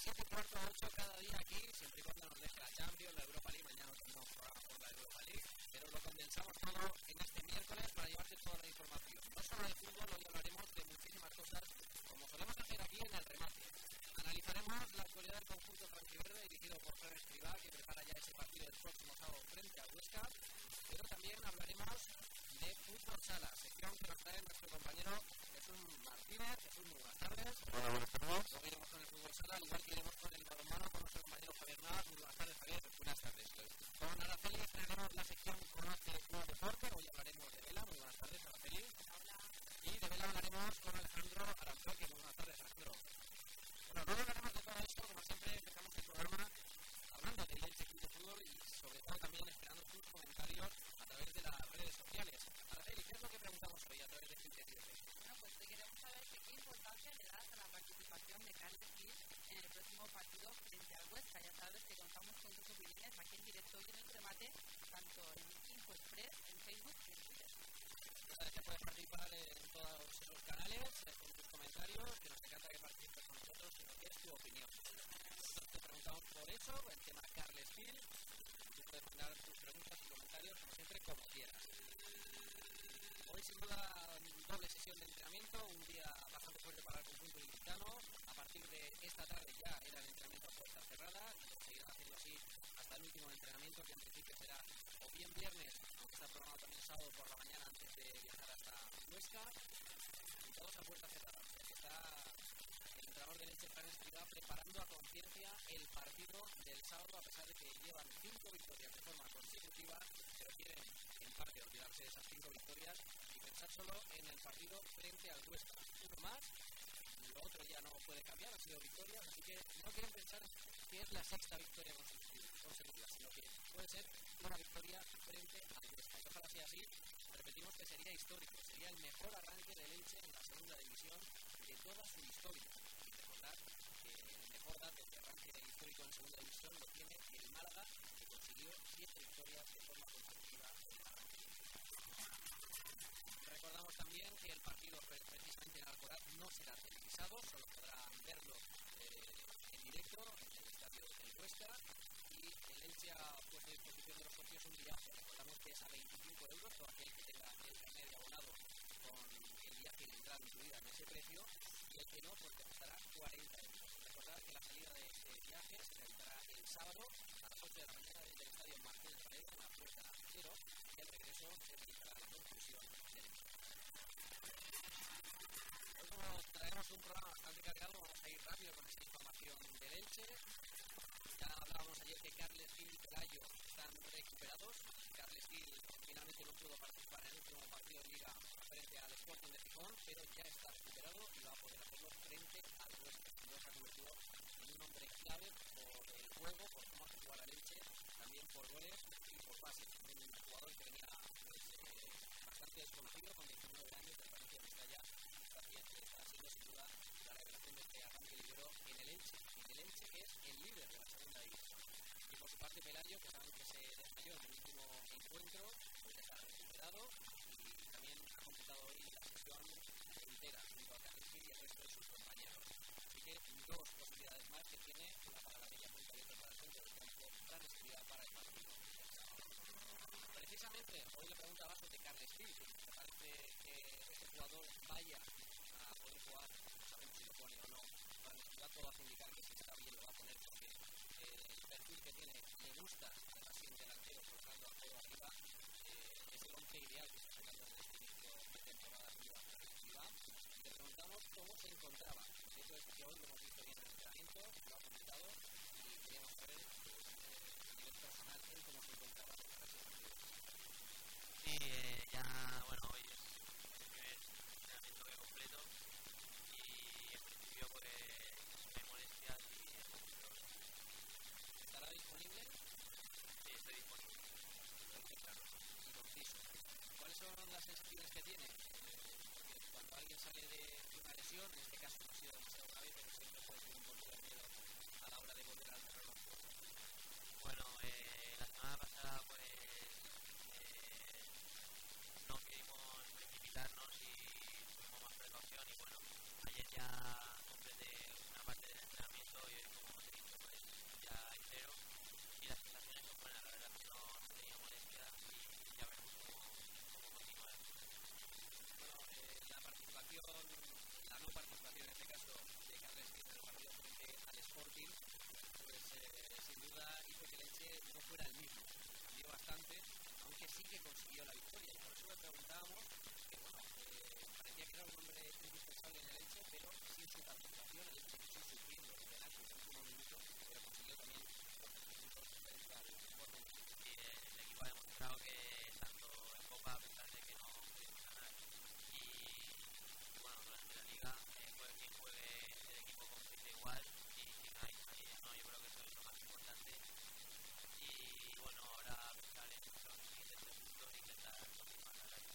7 y cuarto a 8 cada día aquí, siempre y cuando nos deje la Champions, la Europa League. Mañana no tenemos programa por la Europa League, pero lo condensamos todo en este miércoles para llevarte toda la información. No solo de fútbol, hoy hablaremos de muchísimas cosas, como solemos hacer aquí en el remate. Analizaremos la actualidad del conjunto franjiverde dirigido por Fran Escribá, que prepara ya ese partido del próximo sábado frente al Huesca, pero también hablaremos de fútbol sala, sección que nos trae nuestro compañero Jesús Martínez. Jesús, muy buenas tardes. Hola, buenas tardes. Luego iremos con el fútbol sala, al igual que iremos con el balonmano con nuestro compañero Javier Navas. Muy buenas tardes, Javier. Buenas tardes. Con Araceli estrenaremos la sección Conoce Nuevo Deporte. Hoy hablaremos de vela. Muy buenas tardes, Araceli. Hola. Y de vela hablaremos con Alejandro Aranzoque. Muy buenas tardes, Alejandro. Bueno, luego hablaremos de todo esto. Como siempre, empezamos el programa hablando del Elche Club de Fútbol y sobre todo también esperando tus comentarios a través de las redes sociales. Araceli, ¿qué es lo que preguntamos hoy a través de Twitter? Bueno, pues te queremos saber qué importancia le das a la participación de Carles Gil en el próximo partido frente al Huesca. Ya sabes que contamos con tus opiniones aquí en directo y en el remate, tanto en Info Express, en Facebook y en Twitter. Sabes que puedes participar en todos esos canales, con tus comentarios, que nos encanta que participes con nosotros y nos des tu opinión. Nosotros te preguntamos por eso, el tema Carles Gil. Tú puedes mandar tus preguntas y comentarios, como siempre, como quieras. Hoy, sin duda, doble sesión de entrenamiento, un día bastante fuerte para el conjunto ilicitano. A partir de esta tarde ya era el entrenamiento a puerta cerrada y se seguirá haciendo así hasta el último entrenamiento, que en principio será o bien viernes, aunque está programado también sábado por la mañana antes de viajar hasta Huesca, y todos a puerta cerrada. Está el entrenador del Elche, Fran Escribá, preparando a conciencia el partido del sábado, a pesar de que llevan 5 victorias de forma consecutiva, pero quieren en parte olvidarse de esas 5 victorias y pensar solo en el partido frente al Huesca. Uno más, lo otro ya no puede cambiar, han sido victorias, así que no quieren pensar que es la sexta victoria consecutiva, sino que puede ser una victoria frente al Huesca. Y ojalá sea así, repetimos que sería histórico, sería el mejor arranque del Elche en la segunda división de toda su historia. Y recordar que el mejor dato de arranque histórico en segunda división lo tiene el Málaga, que consiguió 7 victorias de forma consecutiva en el arranque. Recordamos también que el partido precisamente en Alcoraz no será televisado, solo podrán verlo en directo en el estadio del Huesca, y el Elche ha puesto a disposición de los socios un viaje. Recordamos que es a 25 euros, todo aquel que tenga el carnet de abonado con el viaje y la entrada incluida en ese precio, y el que no, pues te costará 40 euros. Recordad que la salida de este viaje se realizará el sábado a las 8 de la mañana desde el estadio Martínez Valero, con la puesta a 0, y el regreso se realizará la conclusión del Elche. Hoy como traemos un programa bastante cargado, vamos a ir rápido con esta información del Elche. Ya hablábamos ayer que Carles Gil y Pelayo están recuperados. Carles Gil finalmente no pudo participar en el último partido de Liga frente al Sporting de Gijón, pero ya está recuperado y va a poder hacerlo frente al Huesca. Luego se ha convertido en un hombre clave por el juego, por cómo hace jugar al Elche, también por goles y por pases. Un jugador que venía bastante desconocido, con 19 años de Valencia Mestalla, está siendo sin duda la revelación de este arranque libró en el Elche. El Elche que es el líder de la segunda división. Y por su parte Pelayo, que saben que se desmayó en el último encuentro, pues ya está recuperado y también ha completado hoy la sesión entera junto a Carles Gil y el resto de sus compañeros. Así que dos posibilidades más que tiene una para la media punta y otra para el centro del campo, Fran Escribá para el partido. Precisamente hoy le preguntaba sobre Carles Gil, ¿te parece que este jugador vaya a poder jugar? No sabemos si lo pone o no. Para Escribá todo hace indicar que si está bien lo va a poner, porque el perfil que tiene le gusta así en delantero, colocando a todo arriba. Es el 11 ideal que está jugando desde este inicio de temporada arriba para Escribá. Le preguntamos cómo se encontraba. De hecho es que hoy lo hemos visto bien en el entrenamiento, lo ha comentado y queríamos saber a nivel personal él cómo se encontraba. Sí, ya, bueno, hoy es el primer entrenamiento que completo y en principio pues no hay molestias y es complicado. ¿Estará disponible? Sí, estoy disponible. Entonces, claro, y conciso. ¿Cuáles son las sensaciones que tiene? Porque cuando alguien sale de una lesión, en este caso no ha sido demasiado grave, pero siempre puede tener un poquito de miedo a la hora de volver al terreno. Bueno, la semana pasada pues no queríamos precipitarnos y tuvimos más precaución y bueno, ayer ya completé una parte del entrenamiento y hoy como que consiguió la victoria. Y por eso le preguntábamos que, bueno, parecía que era un hombre indispensable en el Elche, pero sin su participación, el Elche quiso sufriendo el penalti en el último minuto, pero consiguió también los 3 puntos frente al Sporting. Y el equipo ha demostrado que tanto en Copa, a pesar de que no pudimos ganar, y bueno, durante la Liga, juegue quien juegue, el equipo compite igual y sin hay salida, ¿no? Yo creo que eso es lo más importante. Y bueno, ahora pensar en los siguientes 3 puntos e intentar continuar la racha.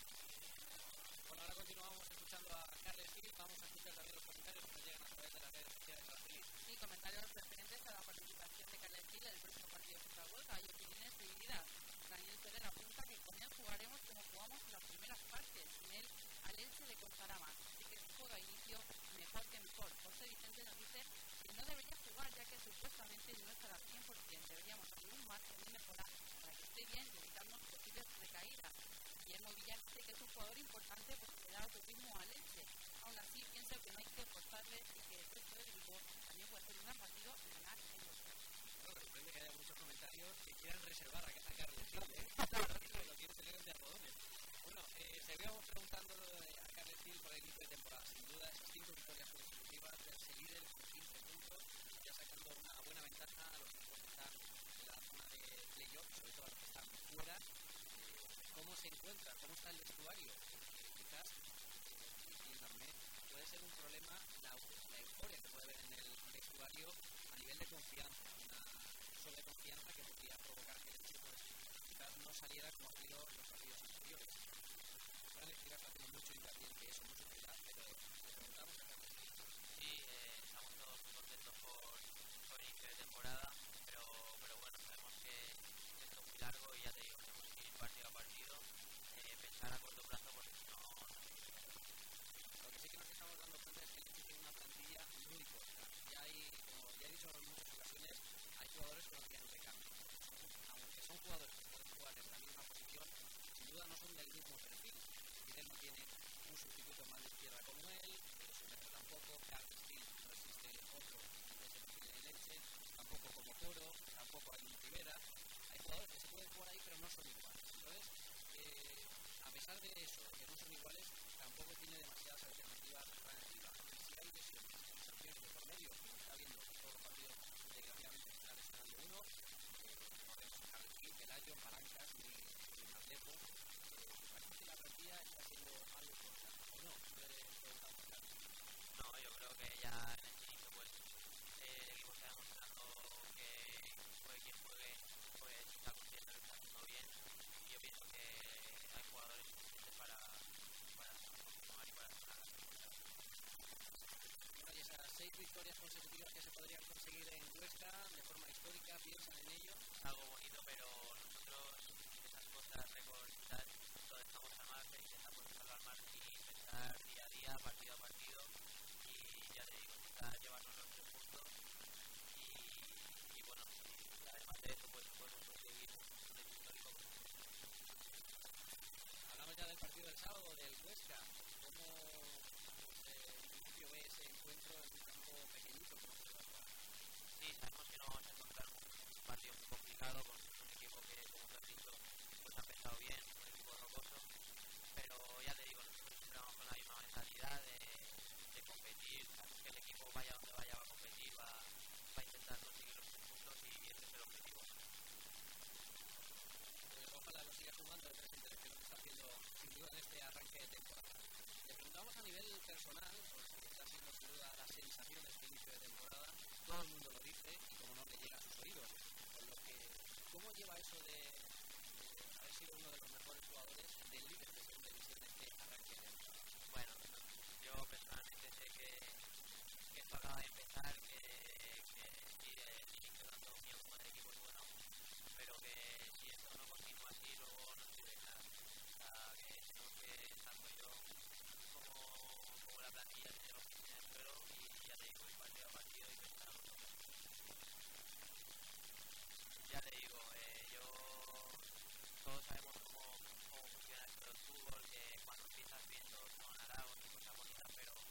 Bueno, ahora continuamos escuchando a Carles Gil. Vamos a escuchar también los comentarios que nos llegan a través de las redes sociales de la Feliz. Sí, comentarios referentes a la participación de Carles Gil en el próximo partido contra Huesca. Hay opiniones divididas. Daniel Pérez apunta que con él jugaremos como jugamos en las primeras partes. Sin él, al Elche le costará más. Así que si juega a inicio, mejor que mejor. José Vicente nos dice que no debería jugar, ya que supuestamente no estará al 100%. Deberíamos hacer un margen de mejora para que esté bien y evitarnos posibles recaídas. Guillermo Villar dice que es un jugador importante porque le da autorismo al Elche. Aún así, pienso que no hay que forzarle y que el resto del equipo también puede hacer un gran partido y ganar en los campos. Bueno, me sorprende que haya muchos comentarios que quieran reservar a Carles Gil, Claro, lo quieren tener de algodones. Bueno, seguíamos preguntando a Carles Gil por el inicio de temporada. Sin duda, esas 5 victorias consecutivas, verse líder con 15 puntos, ya sacando una buena ventaja a los equipos que están en la zona de playoff, sobre todo a los que están fuera. ¿Cómo se encuentra? ¿Cómo está el vestuario? Quizás, puede ser un problema la euforia que puede haber en el vestuario a nivel de confianza, una sobreconfianza que podría provocar que el chico quizás no saliera como ha sido en los partidos anteriores. Fran Escribas ha tenido mucho hincapié en que eso, mucho cuidado, pero le preguntamos a Carlos. Sí, estamos todos muy contentos por el inicio de temporada, pero bueno, sabemos que esto es muy largo y ya te digo, tenemos que ir partido a partido, pensar a corto plazo porque si no. Lo que sí que nos estamos dando cuenta es que el Elche tiene una plantilla muy corta. Y hay, como ya he dicho en muchas ocasiones, hay jugadores que no tienen recambio. Aunque son jugadores que pueden jugar en la misma posición, sin duda no son del mismo perfil. Fidel no tiene un sustituto más de izquierda como él, Sumetra tampoco, Carles Gil no existe otro de ese perfil en el Elche, tampoco como Toro, tampoco hay un Rivera. Hay jugadores que se pueden jugar ahí pero no son iguales. Entonces, a pesar de eso, que no son iguales, tampoco tiene demasiadas alternativas para arriba. Y si hay lesiones y sanciones de por medio, como está viendo en todos los partidos, desgraciadamente está lesionando uno, podemos dejar de Gil, Pelayo, Palancas y Marlejo. Parece que la plantilla está siendo algo corta, ¿o no? No, yo creo que ya en este inicio pues el equipo está demostrando que juegue quien juegue, pues está consciente de lo que está haciendo bien. Y yo pienso que hay jugadores suficientes para continuar y para ganar. Bueno, y esas 6 victorias consecutivas que se podrían conseguir en Huesca de forma histórica, ¿piensan en ello? Algo bonito, pero nosotros esas cosas, récords y tal, lo dejamos al margen, intentamos dejarlo al margen y pensar día a día, partido a partido y ya te digo, intentar llevarnos los 3 puntos y bueno, y además de eso pues podemos conseguir un hecho histórico. Hablamos ya del partido del sábado del Huesca. ¿Cómo en principio ve ese encuentro en un campo pequeñito como se va a jugar? Sí, sabemos que no vamos a encontrar un partido muy complicado con un equipo que, como te has dicho, pues ha empezado bien, un equipo rocoso, pero ya te digo, nosotros siempre vamos con la misma mentalidad de competir, que el equipo vaya donde vaya va a competir, va a intentar conseguir los 3 puntos y ese es el objetivo. Ojalá lo siga sumando el presidente, que es lo que está haciendo sin duda en este arranque de temporada. Le preguntamos a nivel personal, porque está siendo sin duda la sensación de este inicio de temporada, todo el mundo lo dice y como no le llega a sus oídos, con lo que, ¿cómo lleva eso de haber sido uno de los mejores jugadores del líder de segunda división de este arranque de temporada? Bueno, yo personalmente sé que esto acaba de empezar, que sí, el inicio tanto mío como del equipo es bueno, pero que si esto no continúa así luego no sirve de nada. O sea, que tenemos que, tanto yo como la plantilla, tener los pies en el suelo y ya te digo, ir partido a partido y pensar a nosotros. Ya te digo, todos sabemos cómo funciona esto del fútbol, que cuando empiezas bien todos son halagos y cosas bonitas, pero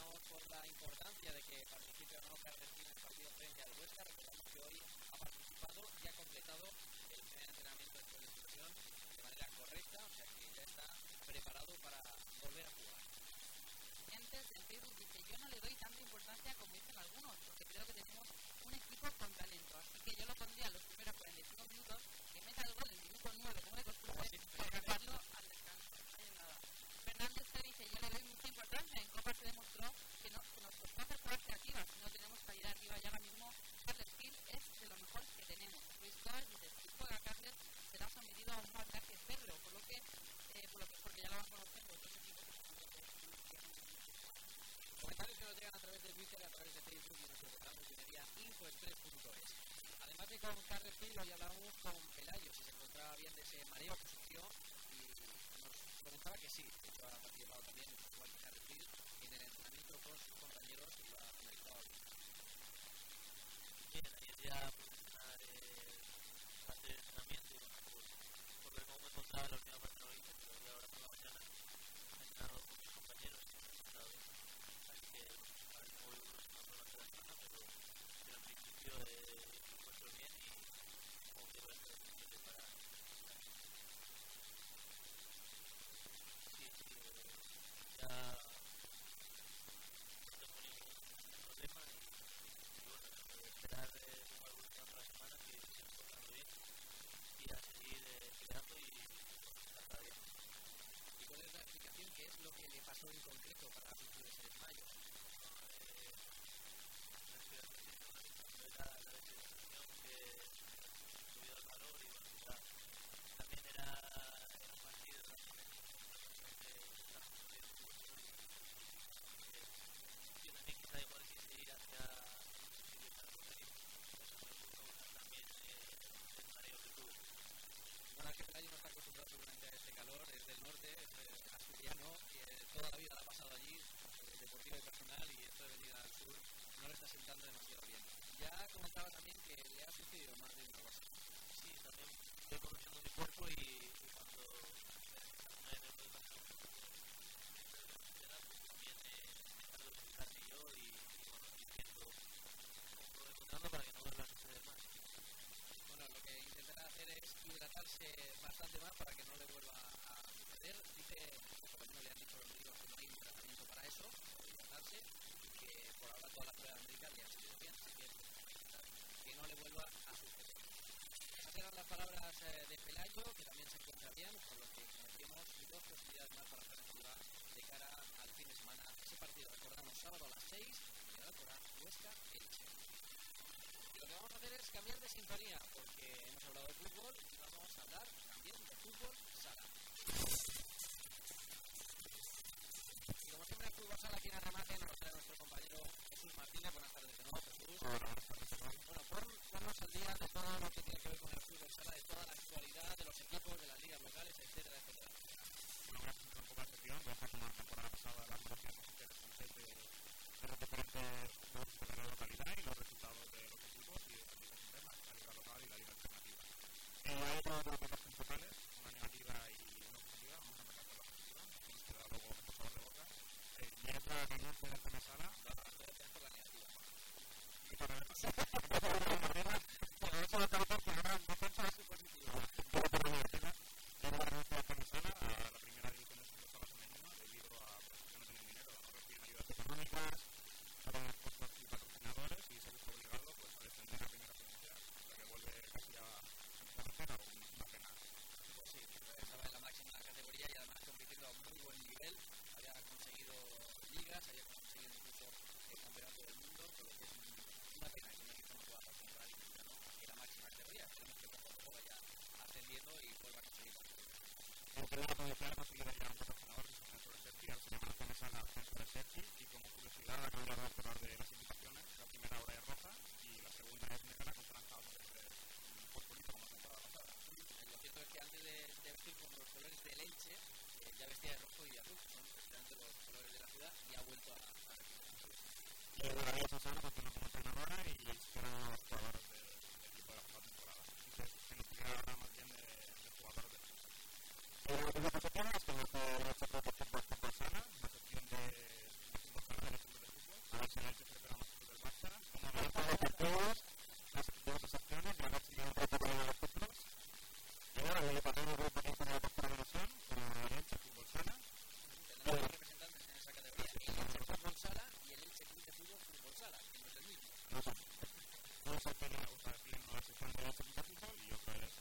preguntamos por la importancia de que participe o no Carles Gil en el partido frente al Huesca. Recordamos que hoy ha participado y ha completado el primer entrenamiento después de su lesión de manera correcta, o sea que ya está preparado para volver a jugar. Antes del Facebook dice, yo no le doy tanta importancia como dicen algunos, porque creo que tenemos un equipo con talento, así que yo lo pondría los primeros 45 minutos, que meta el gol en el minuto 9 como de costumbre, por dejarlo al descanso. Ahí en nada. Fernández te dice, yo le doy mucha importancia, en Copa se demostró que nos costó hacer jugadas creativas, no tenemos calidad arriba y ahora mismo Carles Gil es de lo mejor que tenemos. Luis Torres dice, si juega Carles será sometido a un marcaje férreo, porque ya lo van conociendo otros equipos que están comentarios que nos llegan a través de Twitter, a través de Facebook y nuestro portal multimedia.infoexpress.es. Además de con Carles Gil, hoy hablamos con Pelayo, si se encontraba bien de ese mareo que sufrió, y nos comentaba que sí, de hecho ha participado también, igual que Carles Gil, en el entrenamiento con sus compañeros y lo ha finalizado bien. Bien, ayer ya pude entrenar parte del entrenamiento y bueno, por ver cómo me encontraba en la última parte no lo hice, pero ya ahora por la mañana he entrenado con mis compañeros y me he encontrado bien. Así que bueno, a ver cómo voy evolucionando durante la semana, pero en principio me encuentro bien y como que voy a estar pendiente para sí, ya no tengo ningún problema y bueno, esperar cómo va evolucionando la semana, que se me está portando bien y a seguir cuidando y estar bien. ¿Y cuál es la explicación? ¿Qué es lo que le pasó en concreto para sufrir ese desmayo? La deshidratación que subió al calor y bueno, ya también era un partido también que estaba sufriendo mucho y yo también quizá igual quise ir hacia un sitio para correr y eso me pudo causar también el mareo que tuve. Bueno, es que Pelayo no está acostumbrado seguramente a este calor, es del norte, es asturiano, toda la vida la ha pasado allí, deportiva y personal, y esto de venir al sur no le está sentando demasiado bien. Ya comentaba también que le ha sucedido más de una cosa. Sí, también estoy conociendo mi cuerpo y cuando una vez me puede pasar un poco de velocidad, pues también trato de explicarme yo y bueno, ir viendo cómo lo voy encontrando para que no vuelva a suceder más. Bueno, lo que intentará hacer es hidratarse bastante más para que no le vuelva a suceder. Dice, por lo menos le han dicho los médicos que no hay un tratamiento para eso, para hidratarse, y que por ahora todas las pruebas médicas le han salido bien, así que que no le vuelva a suceder. Esas eran las palabras de Pelayo, que también se encuentra bien, por lo que conocemos dos posibilidades más para estar en Ciudad de cara al fin de semana. Ese partido, recordamos, sábado a las 6, en el Alcoraz, Huesca, Elche. Y lo que vamos a hacer es cambiar de sintonía, porque hemos hablado de fútbol y vamos a hablar también de fútbol sala. Y como siempre en fútbol sala, aquí en Arremate nos trae nuestro compañero Jesús Martínez. Buenas tardes de nuevo, Jesús. Hola, buenas tardes. Bueno, ponnos al día de todo lo que tiene que ver con el fútbol sala, de toda la actualidad de los equipos, de las ligas locales, etcétera, etcétera. Bueno, voy a presentar un poco la sección, voy a hacer como la temporada pasada las noticias más interesantes de los diferentes clubes de la localidad y los resultados de los equipos y de las ligas internas, la liga local y la liga alternativa. Hay dos noticias principales, una negativa y una positiva. Vamos a empezar con la positiva, que nos queda luego mejor sabor de boca. Y es la renuncia del Temesala. Por la negativa. Y para la negativa, pero eso me parece que ahora en defensa es positiva. Pero por la negativa, es la renuncia del Temesala a la primera división de fútbol sala femenino debido a que no tienen dinero, no reciben ayudas económicas, no tienen sponsors y patrocinadores y se les ha obligado pues, a descender a primera provincia, la que vuelve casi a tercera o una pena. Pues sí, estaba en la máxima categoría y además compitiendo a muy buen nivel. Había conseguido ligas, había conseguido incluso el campeonato del mundo, por lo que es una pena que un equipo no pueda participar en la máxima categoría. Esperemos que poco a poco vaya ascendiendo y vuelva a conseguir la categoría. En primera provincial ha conseguido llegar a un patrocinador que es el Centro de Sergi, ahora se llama la Temesala Centro de Sergi, y como curiosidad acabo de recordar de las invitaciones, la primera hora es roja y la segunda es negra con franja fosforito como la temporada pasada. Lo cierto es que antes de vestir con los colores del Elche, ya vestía de rojo y azul, son precisamente los colores de la ciudad, y ha vuelto a Y el Guadalajara Susana continúa como entrenadora y serán los jugadores del equipo de la pasada temporada. Así que se nos queda ahora más bien de jugadores de defensa. Lo que se tiene es que los equipos de fútbol sala, la sección de fútbol sala del equipo de si el Elche se prepara más que el Barça, como analizan los partidos, las diversas acciones, y a ver si hay un reto para nosotros. Y ahora el partido de grupo 15 de la tercera división, con el Elche Fútbol Sala. Tendremos dos representantes en esa categoría, el Elche Fútbol Sala y el Elche Club de Fútbol Fútbol Sala, que no es el mismo. No son. Uno es la sección del Elche Club de Fútbol y otro es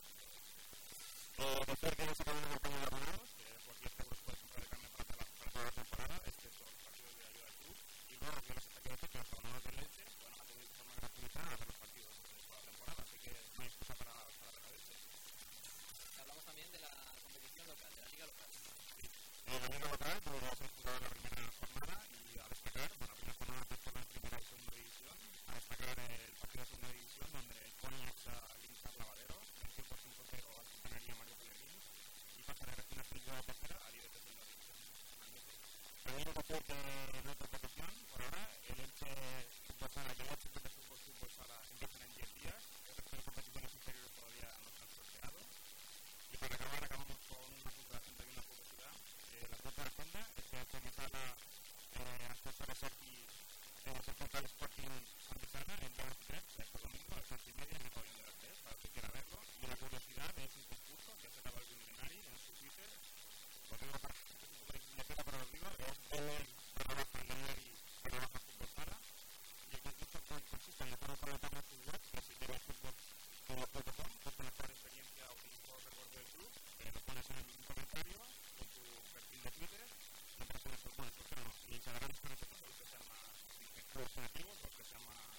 decir que se acaban de campaña de abonados, que por 10 euros puedes comprar de carne para toda la temporada, excepto los partidos de ayuda al club. Y luego quiero decir que los abonados del Elche van a tener de forma gratuita a ver los partidos de toda la temporada, así que no hay excusa para ver al Elche. Hablamos también de la competición local, de la liga local. La liga local, como ya se ha jugado la primera jornada y a destacar, bueno, la primera jornada fue la primera y segunda división, a destacar el partido de segunda división donde el Coñac a Limitar Lavadero, venció por 5-0 a Quintanaría Mario Pellegrini y pasa de recién ascendido a la tercera a líder de segunda división. También decir que en otra competición, por ahora, el Elche Fútbol Sala y el Elche Club de Fútbol Sala empiezan en 10 días, el resto de competiciones inferiores todavía no se han sorteado. Y para acabar, acabamos con una puntuación de una curiosidad. La cuota de Honda es que Comisala hasta el Sarasaki se enfrenta al Sporting Santillana en día 23, este domingo a las 11:30 en el pabellón de las 3, para el que quiera verlo. Y la curiosidad es un concurso que se acaba el Milenari en su Twitter. Lo digo para pero lo digo, es Milenari/Fútbol Sala. Y el concurso consiste en dejar un comentario en su web, que si quieres fútbol.com, pues con la mejor experiencia o recuerdo del club, lo pones en un comentario con tu perfil de Twitter, y impresiones por bueno, pues no, y se agarran con nosotros los que sean más creativos, los que sean más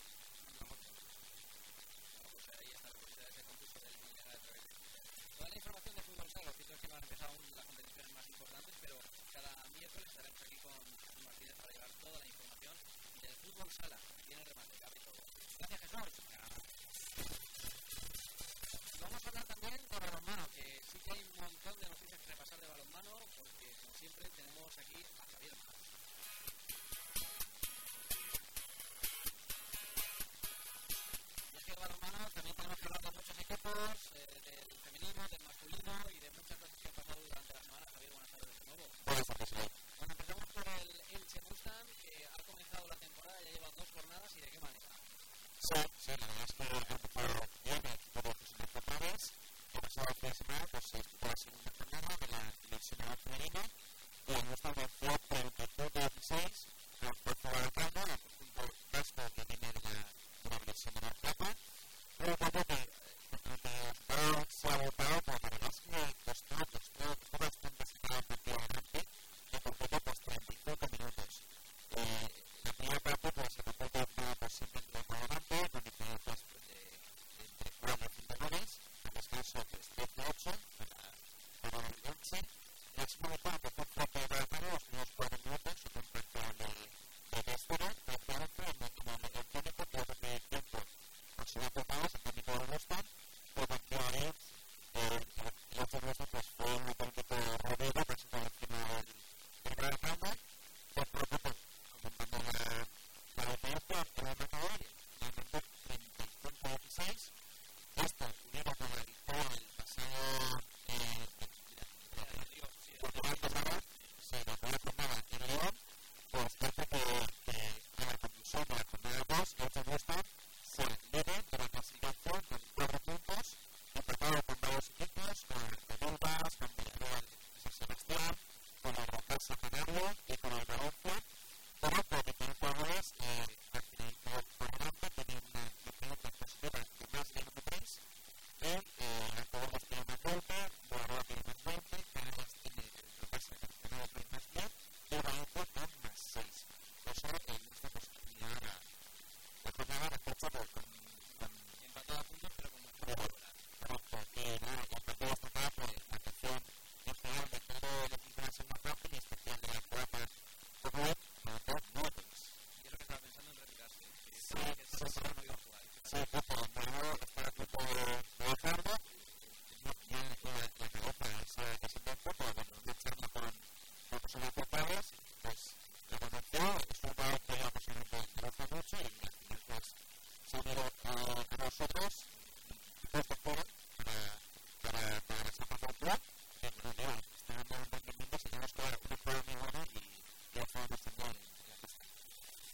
Pues ahí está la posibilidad de ese concurso del Milenari a través de Twitter. Toda la información de Fútbol Sala, lo cierto es que no han empezado las competiciones más importantes, pero cada miércoles estaremos aquí con Jesús Martínez para llevar toda la información del Fútbol Sala, que tiene el remate, cabe todo. Gracias, Jesús. Vamos a hablar también de balonmano, que sí que hay un montón de noticias que repasar de balonmano, porque como siempre tenemos aquí a Javier Más. Y es que el balonmano también tenemos que hablar de muchos equipos, del femenino, del masculino y de muchas cosas que han pasado durante la semana. Javier, buenas tardes de nuevo. Buenas tardes, señor. Bueno, empezamos por el Elche Mustang, que ha comenzado la temporada, ya lleva 2 jornadas y de qué manera. Sí, la verdad es que ha empezado bien el equipo de sus equipos. El pasado fin de semana pues, se disputó la segunda jornada de la divisional femenina y el Mustang venció 32-16 al Fuerza Baracaldo, al conjunto vasco que viene de la división de la plata. Un equipo que se ha votado, pero la verdad es que costó bastante sacar el partido adelante, que completó pues 35 minutos. La primera parte pues se completó pues siempre por adelante, con diferencias entre 4 y 5 goles, al descanso pues 13-8 para el Elche. La segunda parte fue fuerte de Baracaldo, los primeros 4 minutos, y con parcial de 2-0, de 13-11, en el técnico que va a tener tiempo con su aportado, el técnico de Mustang, pero partió a él, el otro nuestro pues fue un auténtico rodeo, presentó encima del Baracaldo, fue propio aumentando la diferencia en el marcador, finalmente 35-16. Esto unido con la victoria del pasado la primera jornada en León, pues hace que a la conclusión de la jornada 2, el Elche Mustang sea líder de la clasificación con 4 puntos, empatado con varios equipos, con el Bilbao, con Villarreal de San Sebastián, con el Rocasa Canario y con el Valencia, pero por diferencia de goles, al finalizar por delante tiene una diferencia positiva de más de 23 y el Colombia tiene más 20, Boadora tiene más 20, Canarias tiene el Rocasa Canario tiene más 10 y Valencia con más 6. Por eso el Mustang pues terminará la jornada de fecha con Empatado a puntos, pero con mejor correcto. Y nada, el partido destacaba por la actuación en general de todo el equipo de la segunda parte y en especial de la cuarta Comunidad para todos nosotros. Y es lo que estaba pensando en retirarse. Sí, pero bueno, está a punto de dejarlo. Ya la acabó para ese tiempo, pero bueno, lucharlo con personas culpables, pues lo convenció, es un jugador que ya posiblemente le gusta mucho y al final pues se ha unido a nosotros puesto fuera para la Champions del club. Y bueno, está dando un rendimiento, si tenemos que dar un jugador muy bueno y ya estamos también en la pista.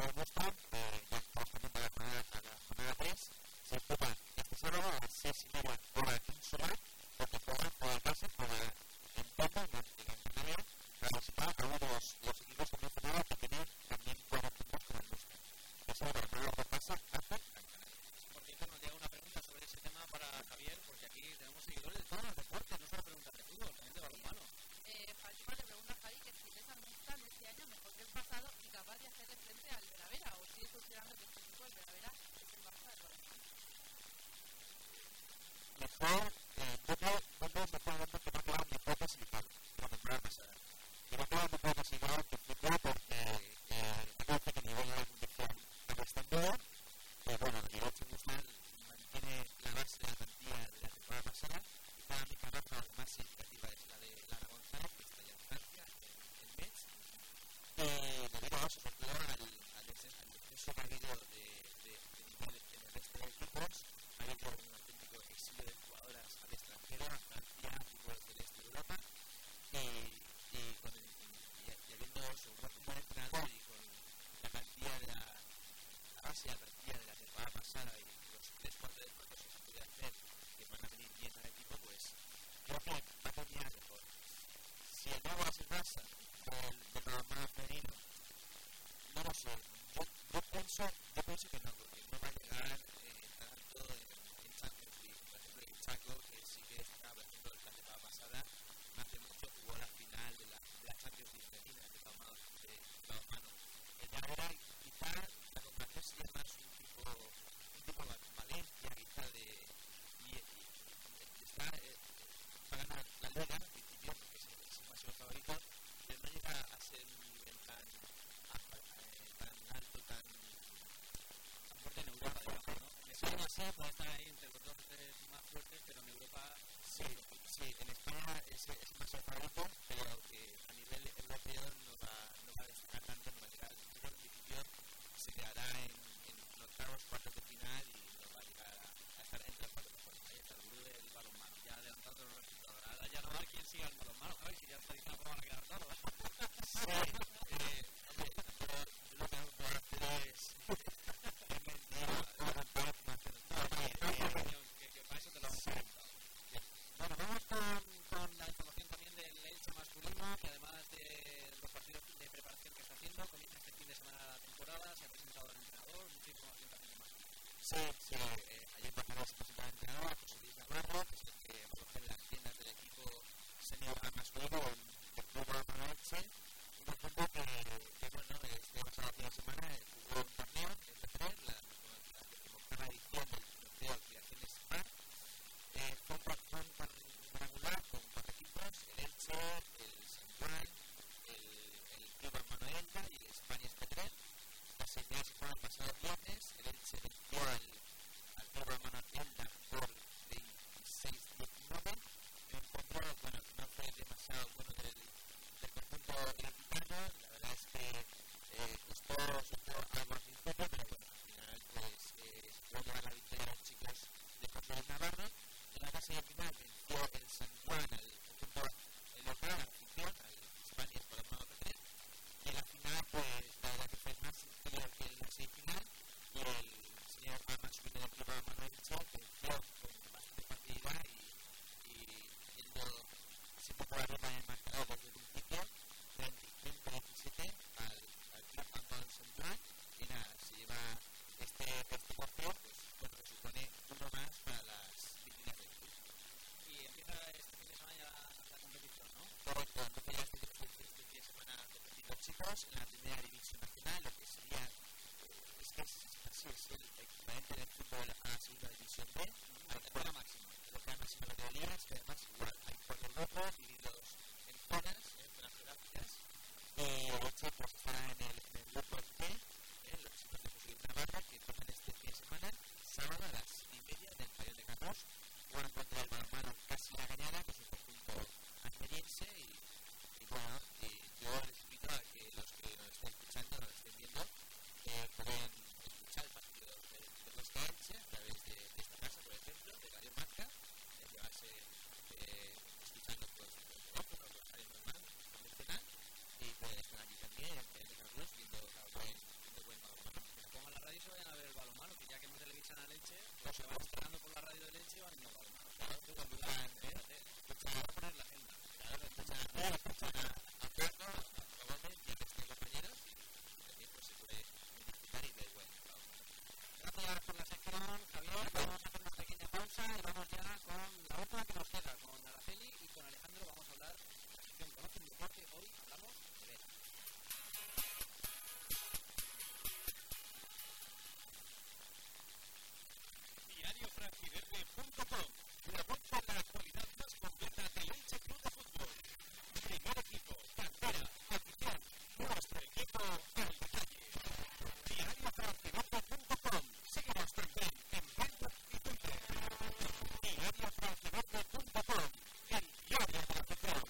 Aquí también, en Carlos, viendo buen se vayan a ver el balonmano, que ya que no televisan a Leche, pues se van estrenando por la radio de Leche y van viendo el balonmano. Claro, tú cuando vas a poner la agenda. Claro, normalmente que estén compañeras y también pues se puede disfrutar y da igual. Gracias por la sección, Javier. Vamos a hacer una pequeña pausa y vamos ya con la última que nos queda, con Araceli y con Alejandro. Vamos a hablar de la sección Conoce un deporte. Hoy hablamos de vela. DiarioFranquiverde.com, la web con la actualidad más completa del Elche Club de Fútbol. Primer equipo, cantera, afición, nuestro equipo al detalle. DiarioFranquiverde.com, síguenos también en Facebook y Twitter. DiarioFranquiverde.com, el diario de la afición.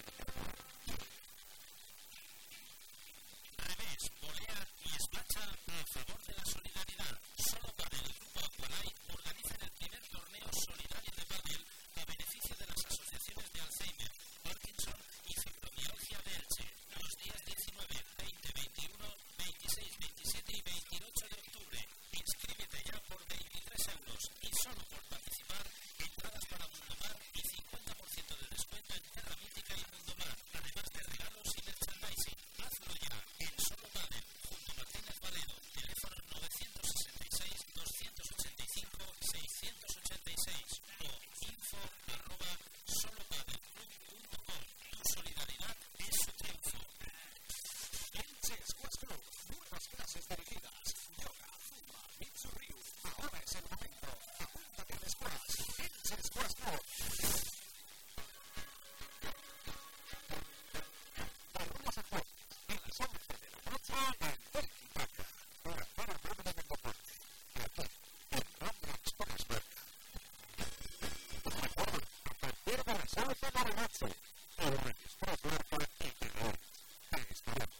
Revés, volea y esmacha a favor de la solidaridad. Solo para el Grupo Aqualay organiza el primer torneo solidario de pádel a beneficio de las asociaciones de Alzheimer, Parkinson y fibromialgia de Elche. Los días 19, 20, 21, 26, 27 y 28 de octubre. Inscríbete ya por 23 euros y solo por participar, entradas para Mundomar y 50% de descuento en Terra Mítica y Mundomar, además de regalos y merchandising. Hazlo ya en Solo Pádel, junto a Martínez Valedo. Teléfono 966 285 686 o info@solopadelclub.com. Tu solidaridad es su triunfo. Elche Squash Club, nuevas clases dirigidas. Yoga, zumba, Mitsu-Ryu. Ahora es el momento. Apúntate al squash. Elche Squash Club. De lunes a jueves, a las 11 de la noche, en Telquipaca. Una buena broma del deporte. Aquí, en Radio Express Marca. Recuerda, a partir de las 11 de la noche, en Radio Express Marca y TV. Te esperamos.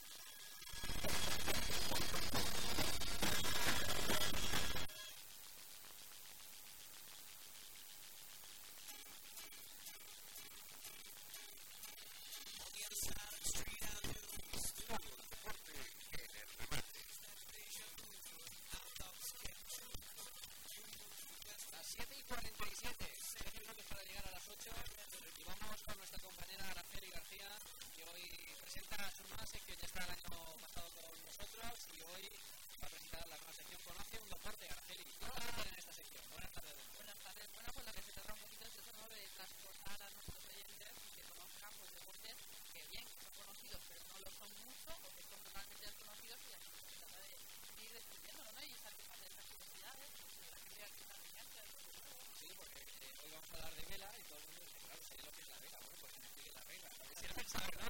Las 7:47, 10 minutos para llegar a las 8 y vamos con nuestra compañera Araceli García, que hoy presenta su nueva sección. Ya está el año pasado con nosotros y hoy va a presentar la nueva sección Conoce un deporte. Araceli, ¿qué vas a hacer en esta sección? Buenas tardes. Buenas tardes. Bueno, pues lo que se trata un poquito es eso, ¿no? De transportar a nuestros oyentes que conozcan pues, deportes que bien, que son conocidos, pero no lo son mucho, o que son totalmente desconocidos y así se trata de ir descubriéndolo, ¿no? Y satisfacer esas curiosidades, la gente que está gigante, Sí, porque hoy vamos a hablar de vela y todo el mundo dice, claro, sé lo que es la vela. Bueno, pues que me explique la regla. A ver si era pensado, ¿no?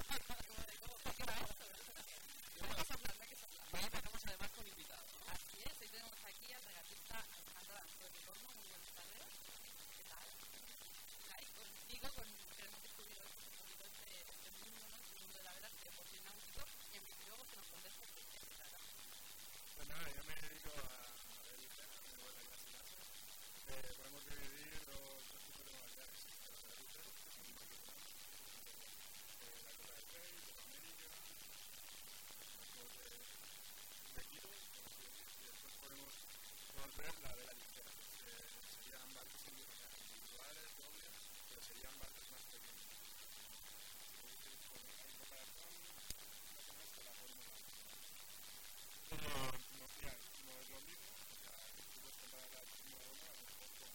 Hoy empezamos además con invitados. Así es, hoy tenemos aquí al regatista Alejandro Danzo de Torno. Muy buenas tardes. ¿Qué tal? Ahí contigo, queremos descubrir un poquito este mundo, ¿no? Este mundo de la vela, este deporte náutico, y en principio luego que nos contes por qué se trata. Pues nada, yo me dedico a ver ligera, me voy a las clases. Podemos dividir dos tipos de modalidades. La de ligera, que son muy importantes. La Copa del Rey, Copa América, los de kilos, por así decir. Y después podemos ver la vela ligera, que serían barcos individuales, dobles, pero serían barcos más pequeños. En comparación, no conozco la fórmula. Pero no es lo mismo, o sea, tú puedes comparar la Fórmula 1 a lo mejor con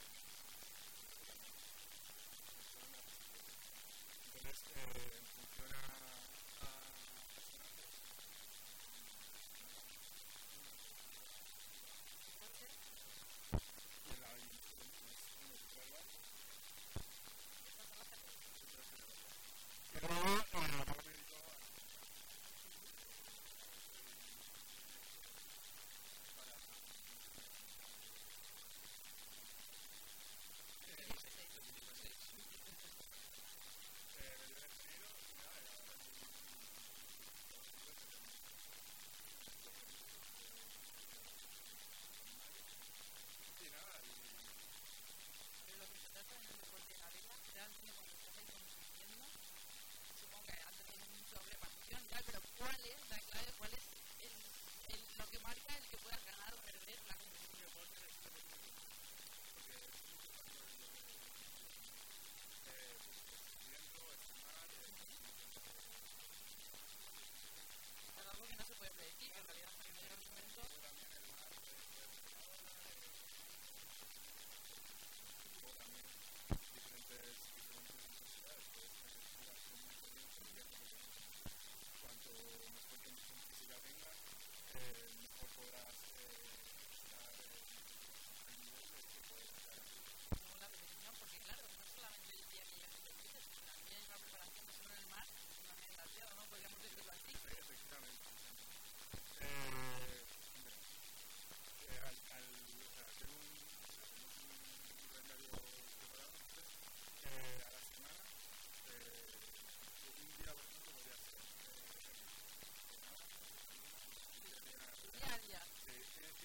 una entonces, funciona a apasionantes.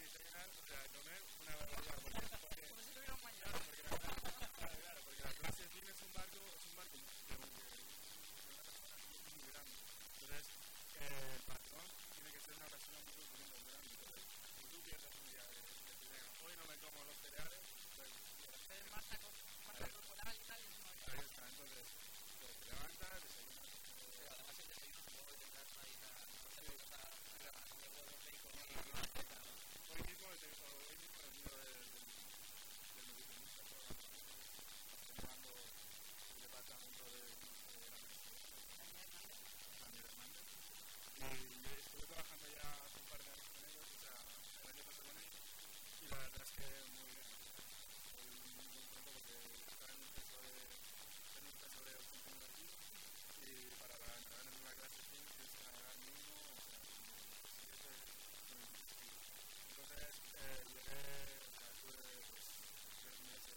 desayunar, o sea, comer una barbaridad. Porque, Como si tuviera un mañana. claro, porque la clase fin es un barco de una persona muy grande. Entonces, el patrón tiene que ser una persona muy corpulenta, muy grande. Entonces, si tú pierdes un día de venga, hoy no me como los cereales, pues Masa corporal y tal, y no ahí está. Entonces, pues te levantas, desayunas. Además, el desayuno supongo que tendrás una dieta, no sé, pues está de huevos, bacon y Hoy mismo he venido del nutricionista, estoy llevando el departamento de la medicina, Daniel Hernández, y estuve trabajando ya hace un par de años con ellos, o sea, el año pasado con ellos, y la verdad es que muy bien. Estoy muy contento porque está en un peso de 89 kilos, y para entrar en una clase tienes que estar mínimo, o sea, 7 con 26 kilos. Entonces, llegué, o sea, estuve pues 3 meses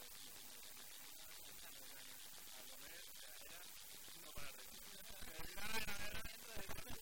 a comer, o sea, era no parar de comer. Terminaba de comer a comer,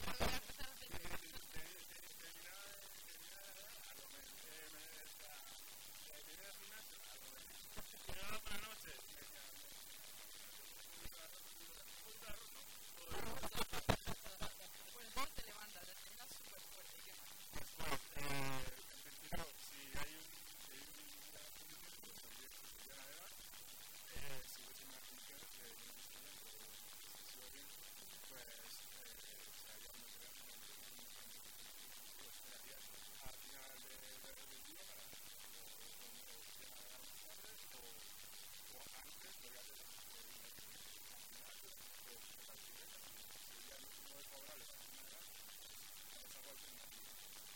tenía el gimnasio a comer. Llegaba por la noche y me decía, un poquito de arroz, no, todo el arroz. Pues vos te levantas, desayunas súper fuerte, ¿qué más? Después, en principio, si hay una condición, pues saldría a navegar. Si ves unas condiciones que no estoy bien, o si sigo bien, pues se haría una operación, pues esperaría al final del día para o navegar más tarde o antes lo voy a hacer al gimnasio o a la bicicleta. Si el día no es favorable para navegar, pues hago alternativa.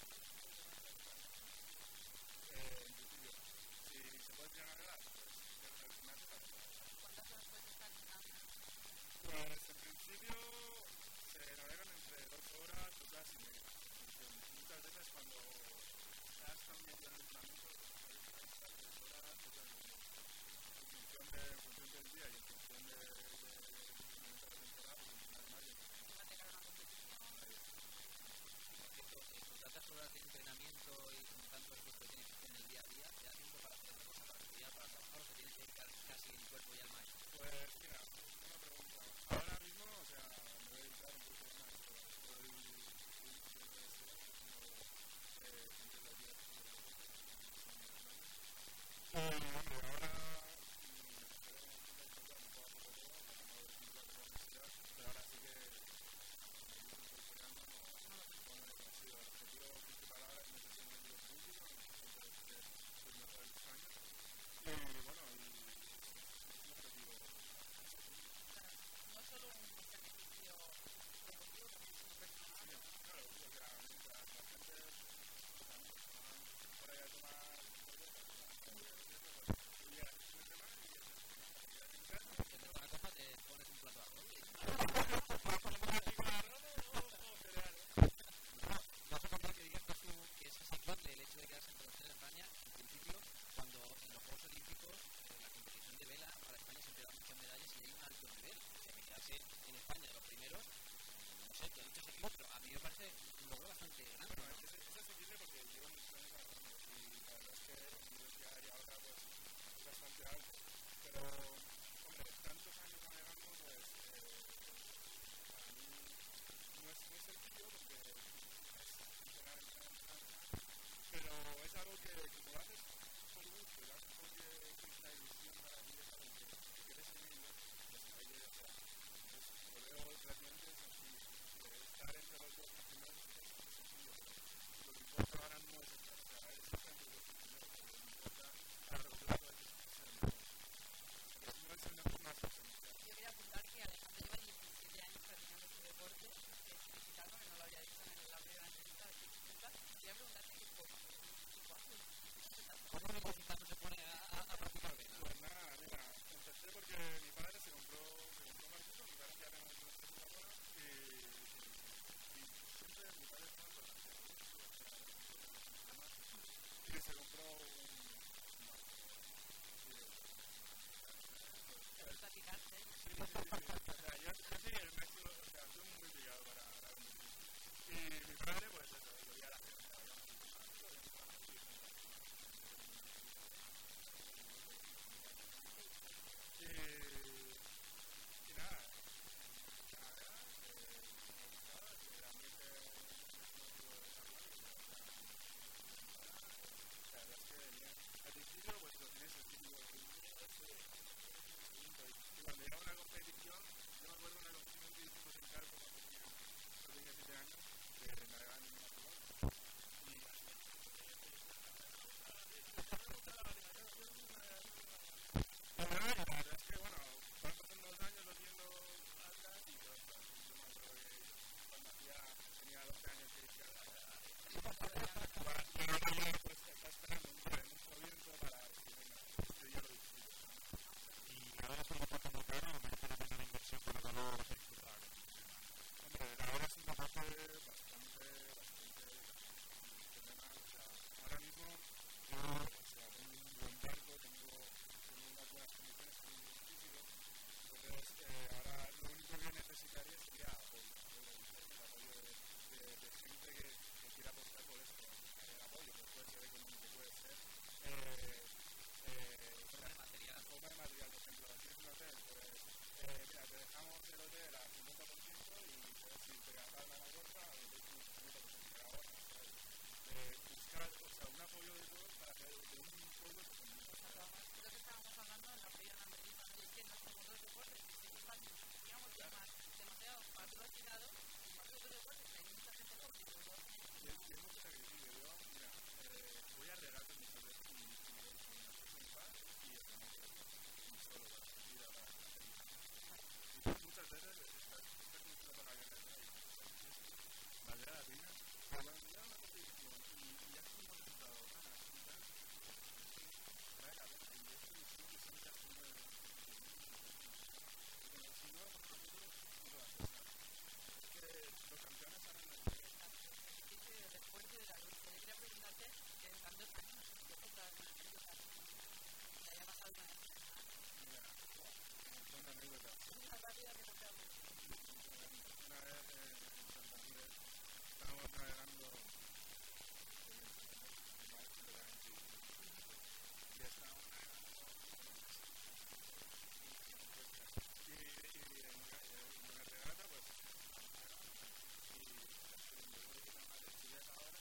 En principio, si se puede tirar a navegar, pues tienes al gimnasio para navegar. ¿Cuántas horas puedes estar nadando? Pues en principio se navegan entre 2 horas, 2 horas y media. Muchas veces cuando estás tan metido en el entrenamiento, puedes estar 3 horas, 2 horas y media. En función del día y en función de la temporada, pues además de Encima te cae una competición. por cierto, con tantas horas de entrenamiento y con tanto esfuerzo que tienes que hacer en el día a día, ¿te da tiempo para hacer una cosa, para estudiar, para trabajar, o te tienes que dedicar casi el cuerpo y alma a eso? Pues mira, una pregunta. Ahora mismo, o sea, me voy a dedicar un poco más. Estoy en la universidad, haciendo los días de hombre, ahora pero ahora sí que incorporando no lo consigo. El objetivo principal ahora es meterse en el lío político, en el centro de ser mejor en España. Y bueno, es un objetivo. No solo un sacrificio deportivo, también es un personal. Claro, porque mientras la gente van por ahí a tomar cerveza, tú llegas el fin de semana y llegas en casa. Y en una copa te pones un plato de arroz. Vas a contar que digas que es asequible el hecho de quedarse entre los tres de España. En principio, cuando en los Juegos Olímpicos la competición de vela para España siempre da muchas medallas y hay un alto nivel. O sea, que quedarse en España de los primeros, no sé, tú has dicho asequible, pero a mí me parece un logro bastante grande. Bueno, es asequible porque llevo muchos años trabajando y la verdad es que el nivel que hay ahora pues, es bastante alto. Pero, hombre, tantos años navegando, pues para mí no es sencillo porque es entrenar, pero es algo que como lo haces por gusto y lo haces porque es la ilusión para ti, es algo que quieres en ello, pues ahí o sea, lo veo relativamente sencillo. Estar entre los dos primeros es sencillo, pero lo que importa ahora no es estar, o sea, es estar entre los dos primeros, pero lo que importa a largo plazo es ser mejor. Es alguna vez? Mira, son anécdotas. Una rápida que contamos. Una vez en Santander estábamos navegando y estábamos navegando y en una regata pues y la Chile ahora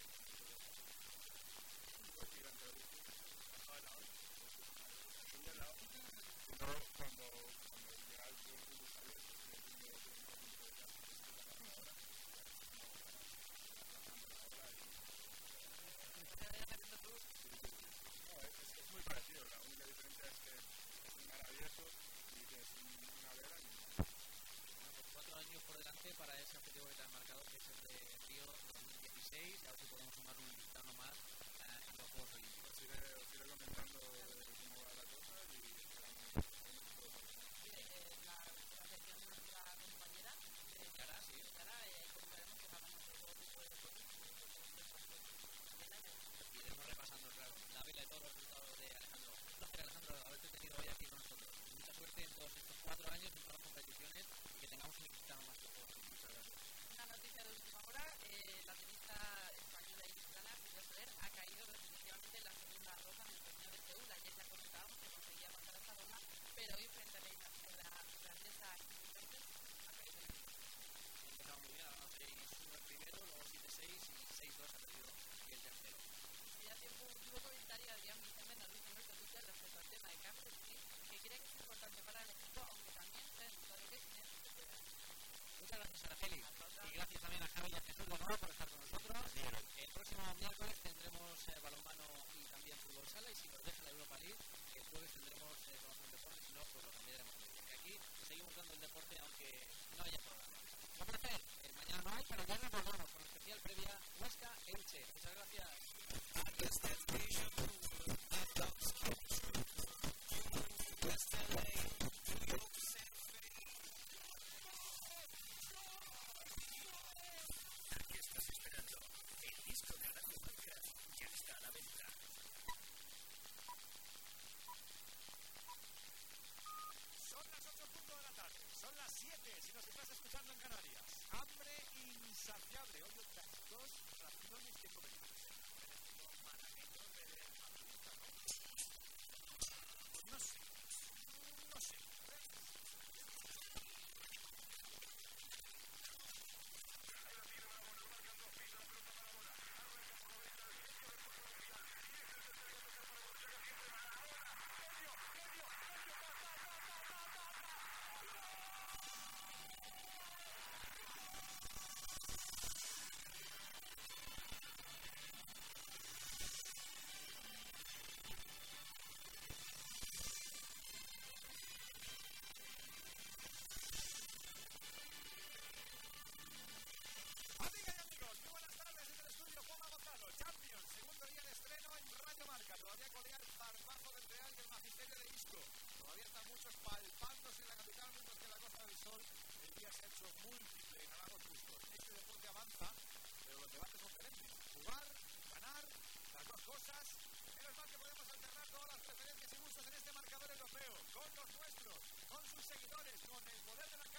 pues durante el bajaba la hora subía la hora pero cuando llega el tiempo de salir es muy parecido, la única diferencia es que es un mar abierto y que es una vela y Bueno, pues 4 años por delante para ese objetivo que te has marcado, que es el de Río 2016, y a ver si podemos sumar un listado más en los Juegos Olímpicos. os iré comentando cómo va la cosa y esperamos todo por aquí. La sección de nuestra compañera Yara, sí. Yara, comentaremos que hablamos de todo tipo de deportes. Iremos repasando, claro, la vela y todos los resultados de Alejandro. Un placer, Alejandro, haberte tenido hoy aquí con nosotros. Mucha suerte en todos estos 4 años, en todas las competiciones, y que tengamos un listado más de juegos. Muchas gracias. Una noticia de última hora, la tenista española ilicitana Silvia Soler ha caído definitivamente en la segunda ronda en el torneo de Seúl. Ayer ya comentábamos que conseguía pasar a esta ronda, pero hoy frente a la francesa ha caído en el Empezado muy bien, ahora 6-1 el primero, luego 7-6 y 6-2 ha perdido el tercero. Y hace un último comentario a Adrián Vicente nos dice nuestro Twitter respecto al tema de Carlos Smith, que cree que es importante para el equipo, aunque también se ha demostrado que tiene su seguridad. Muchas gracias, Araceli. Y gracias también a Javi y a Jesús de nuevo por estar con nosotros. El próximo miércoles tendremos balonmano y también fútbol sala, y si nos deja la Europa League, el jueves tendremos Conocen Deportes, si no, pues lo cambiaremos. Y aquí seguimos dando el deporte aunque no haya programa. Un placer. Mañana no hay, pero ya nos volvemos con especial previa Huesca Elche. Muchas gracias. ¿Qué estás esperando? El disco de Arango Minecraft ya está a la venta. Son las 8:00 de la tarde, son las 7 si nos estás escuchando en Canarias. Hambre insaciable, hoy otras 2 raciones de comer. Pues no sé. Todavía colea el zarpazo del Real y el magisterio de Isco. Todavía están muchos palpándose en la capital, mientras que en la Costa del Sol el día se ha hecho múltiple en halagos justos. Este deporte avanza, pero los debates son diferentes. Jugar, ganar, las dos cosas. Menos mal que podemos alternar todas las preferencias y gustos en este marcador europeo, con los nuestros, con sus seguidores, con el poder de la